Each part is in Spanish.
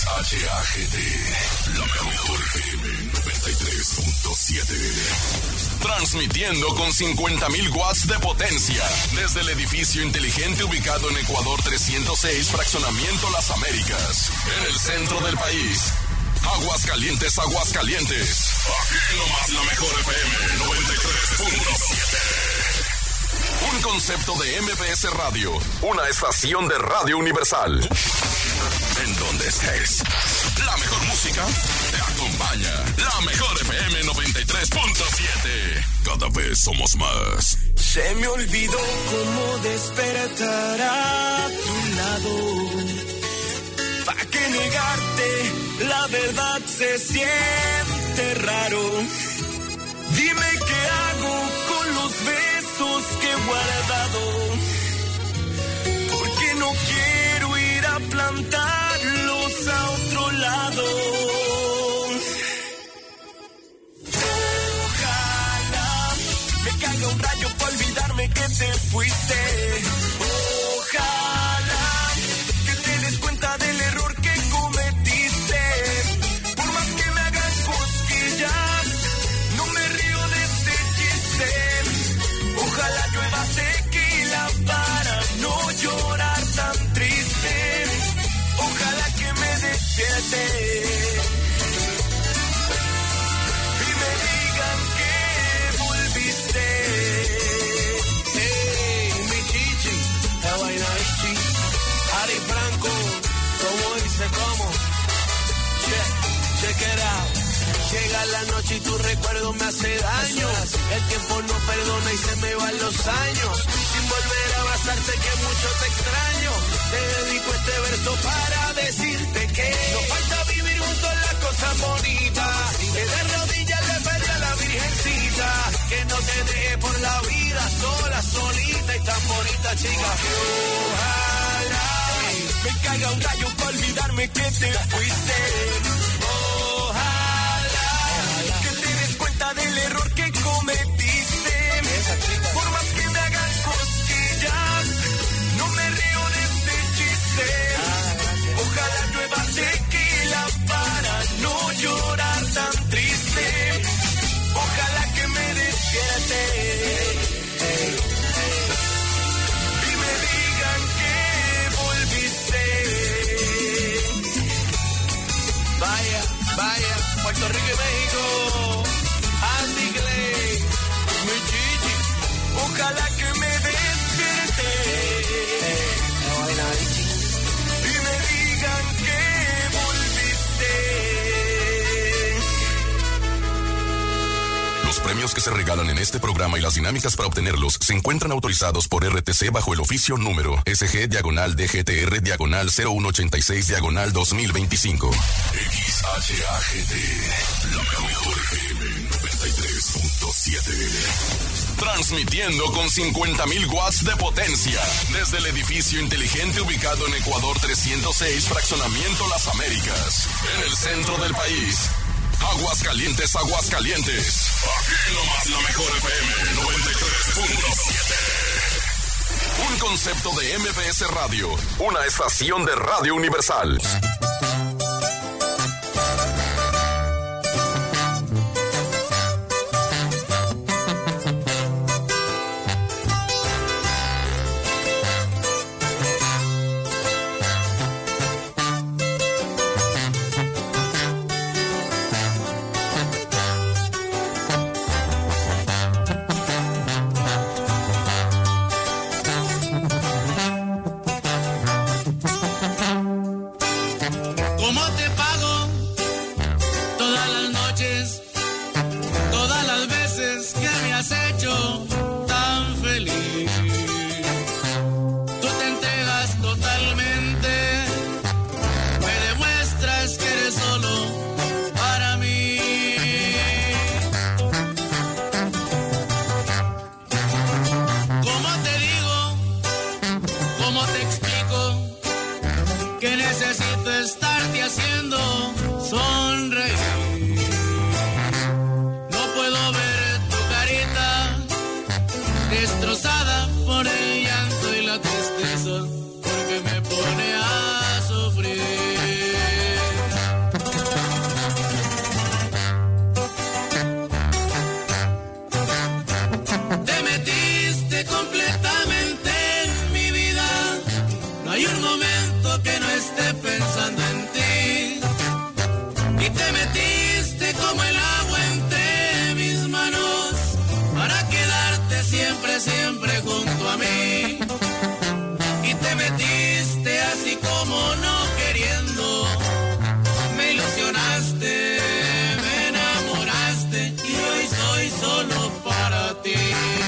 XHAGT, la mejor FM 93.7. Transmitiendo con 50,000 watts de potencia desde el edificio inteligente ubicado en Ecuador 306, Fraccionamiento Las Américas, en el centro del país. Aguascalientes, Aguascalientes. Aquí nomás la mejor FM 93.7. Un concepto de MBS Radio, una estación de Radio Universal. En donde estés, la mejor música te acompaña. La mejor FM 93.7. Cada vez somos más. Se me olvidó cómo despertar a tu lado. ¿Para qué negarte? La verdad se siente raro. Dime qué hago con los besos que he guardado. Porque no quiero ir a plantarlos a otro lado. Ojalá me caiga un rayo para olvidarme que te fuiste. Ojalá que te des cuenta del error que cometiste. Por más que me hagan cosquillas, no me río de este chiste. Ojalá llueva tequila para no llorar tan triste. Ojalá que me despierte y me digan que volviste. Hey, mi chichi, la vaina es chi. Ari Franco, como dice, como. Check it out. Llega la noche y tu recuerdo me hace daño. El tiempo no perdona y se me van los años. Sin volver a abrazarte que mucho te extraño. Te dedico este verso para decirte que nos falta vivir juntos las cosas bonitas. Que de rodillas le pedí a la virgencita que no te deje por la vida sola, solita y tan bonita, chica. Ojalá me caiga un rayo para olvidarme que te fuiste. Del error que cometiste. Por más que me hagan cosquillas, no me río de este chiste. Ojalá llueva tequila para no llorar tan triste. Ojalá que me despierte y me digan que volviste. Vaya, vaya, Puerto Rico y México. Andy Clay, mi chichi, ojalá que me despierte y me digan que volviste. Los premios que se regalan en este programa y las dinámicas para obtenerlos se encuentran autorizados por RTC bajo el oficio número SG/DGTR/0186/2025. XHAGT, la mejor FM 93.7. Transmitiendo con 50,000 watts de potencia desde el edificio inteligente ubicado en Ecuador 306, Fraccionamiento Las Américas, en el centro del país. Aguascalientes, Aguascalientes. Aquí nomás la mejor FM 93.7. Un concepto de MBS Radio, una estación de Radio Universal. destrozada por el llanto y la tristeza, porque me pone a sufrir. como no queriendo. Me ilusionaste, me enamoraste y hoy soy solo para ti.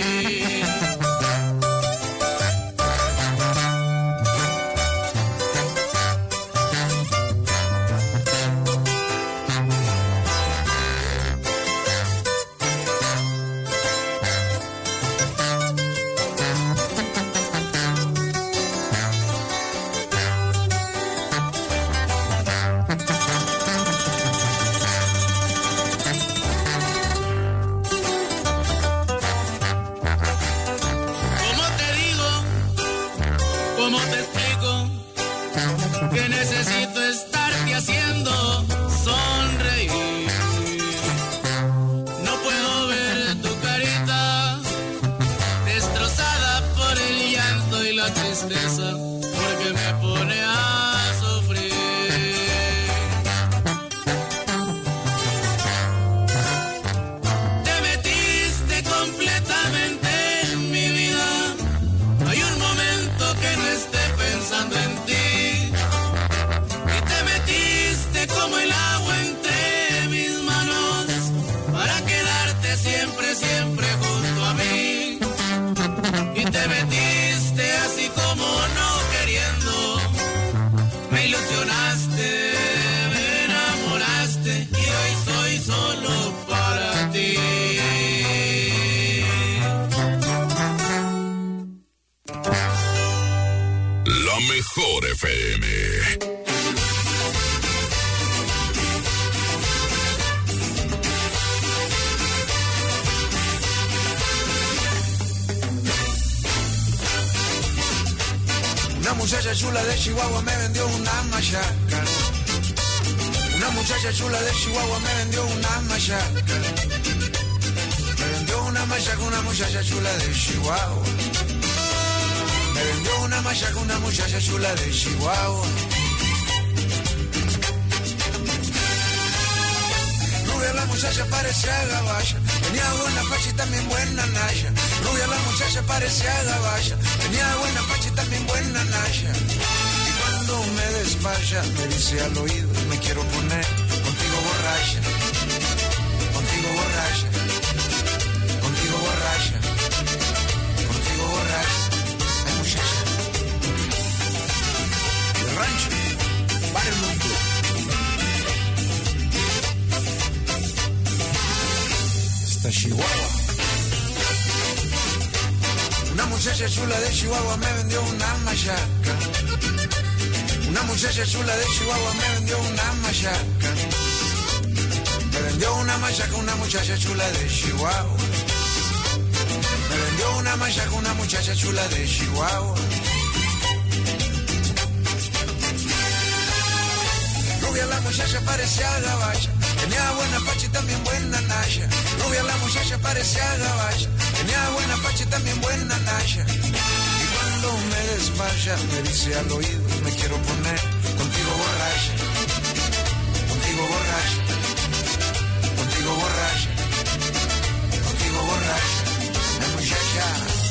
Que necesito estarte haciendo sonreír. No puedo ver tu carita destrozada por el llanto y la tristeza, porque me pone a sufrir. Te metiste completamente en mi vida. Hay un momento que no esté pensando en ti. Como el agua entre mis manos, para quedarte siempre, siempre junto a mí. Y te metiste así como no queriendo. Me ilusionaste, me enamoraste y hoy soy solo para ti. La Mejor FM. Una muchacha chula de Chihuahua me vendió una machaca. Una muchacha chula de Chihuahua me vendió una machaca. Me vendió una machaca una muchacha chula de Chihuahua. Me vendió una machaca una muchacha chula de Chihuahua. Rubia la muchacha parecía gabacha. Tenía buena facha y también buena naya. Rubia la muchacha parecía gabacha. Tenía buena facha y también buena naya. Y cuando me despacha me dice al oído: me quiero poner contigo borracha. Contigo borracha. Contigo borracha. Contigo borracha. Ay, muchacha del rancho para el mundo. Chihuahua. Una muchacha chula de Chihuahua me vendió una machaca. Una muchacha chula de Chihuahua me vendió una machaca. Me vendió una machaca una muchacha chula de Chihuahua. Me vendió una machaca una muchacha chula de Chihuahua. Rubia la muchacha parecía gabacha. Tenía buena facha y también buena naya. Rubia la muchacha parecía gabacha. Tenía buena facha y también buena naya. Y cuando me despacha me dice al oído: me quiero poner contigo borracha. Contigo borracha. Contigo borracha. Contigo borracha. La muchacha.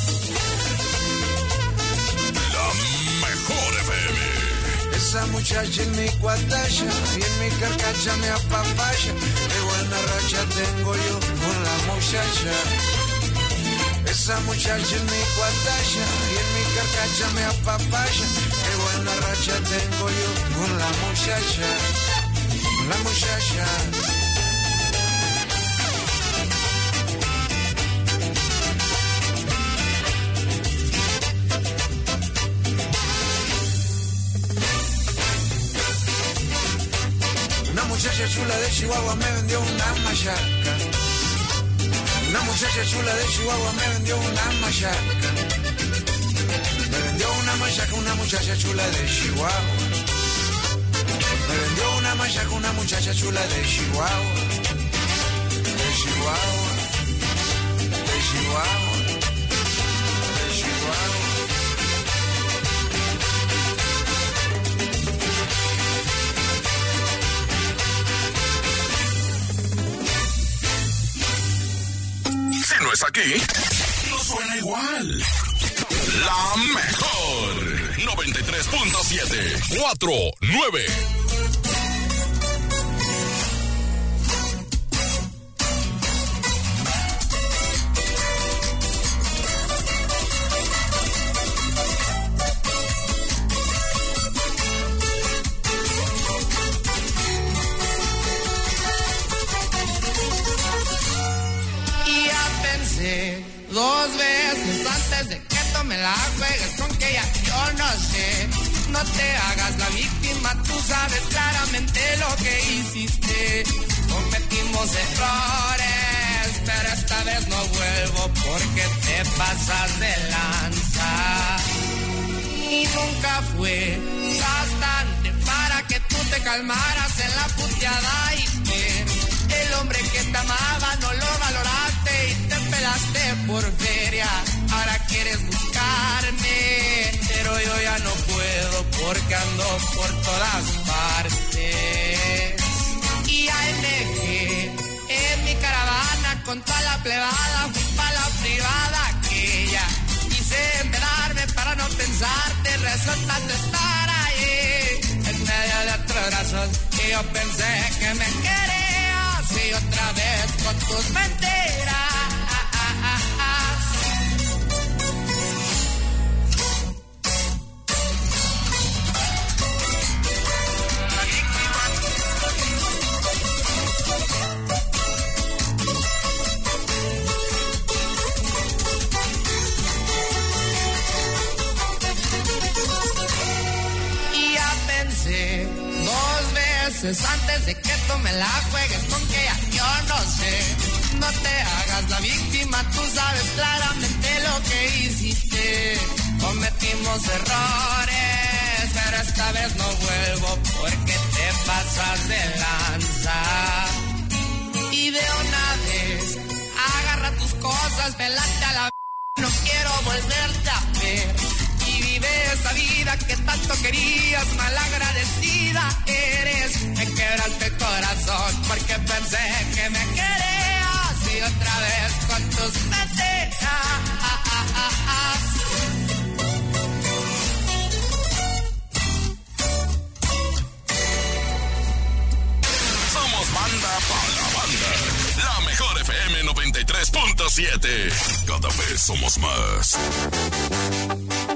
La Mejor FM. Esa muchacha en mi cuatacha y en mi carcacha me apapacha. Qué buena racha tengo yo con la muchacha. Esa muchacha en mi cuatacha y en mi carcacha me apapacha. Qué buena racha tengo yo con la muchacha. Con la muchacha. Una muchacha chula de Chihuahua me vendió una machaca. Una muchacha chula de Chihuahua me vendió una machaca. Me vendió una machaca una muchacha chula de Chihuahua. Me vendió una machaca una muchacha chula de Chihuahua. De Chihuahua. De Chihuahua. De Chihuahua. Si no es aquí, no suena igual. La Mejor. 93.7. 4-9. Dos veces antes de que tome la juegues con que ya yo no sé. No te hagas la víctima, tú sabes claramente lo que hiciste. Cometimos errores, pero esta vez no vuelvo porque te pasas de lanza. Y nunca fue bastante para que tú te calmaras en la puteada y que el hombre que te amaba no lo valoraste y te pelaste por feria. Ahora quieres buscarme, pero yo ya no puedo porque ando por todas partes. Y AMG en mi caravana con toda la plebada fui pa' la privada aquella. Quise empedarme para no pensarte, resultando estar ahí en medio de otros brazos y yo pensé que me querías y otra vez con tus mentiras. Antes de que tome la juegues con que ya yo no sé. No te hagas la víctima, tú sabes claramente lo que hiciste. Cometimos errores, pero esta vez no vuelvo porque te pasas de lanza. Y de una vez, agarra tus cosas, velate a la no quiero volverte a ver. Y vive esa vida que tanto querías, malagradecida eres. Me quebraste el corazón porque pensé que me querías y otra vez con tus mentiras. Somos banda para la banda. La mejor FM 93.7. Cada vez somos más.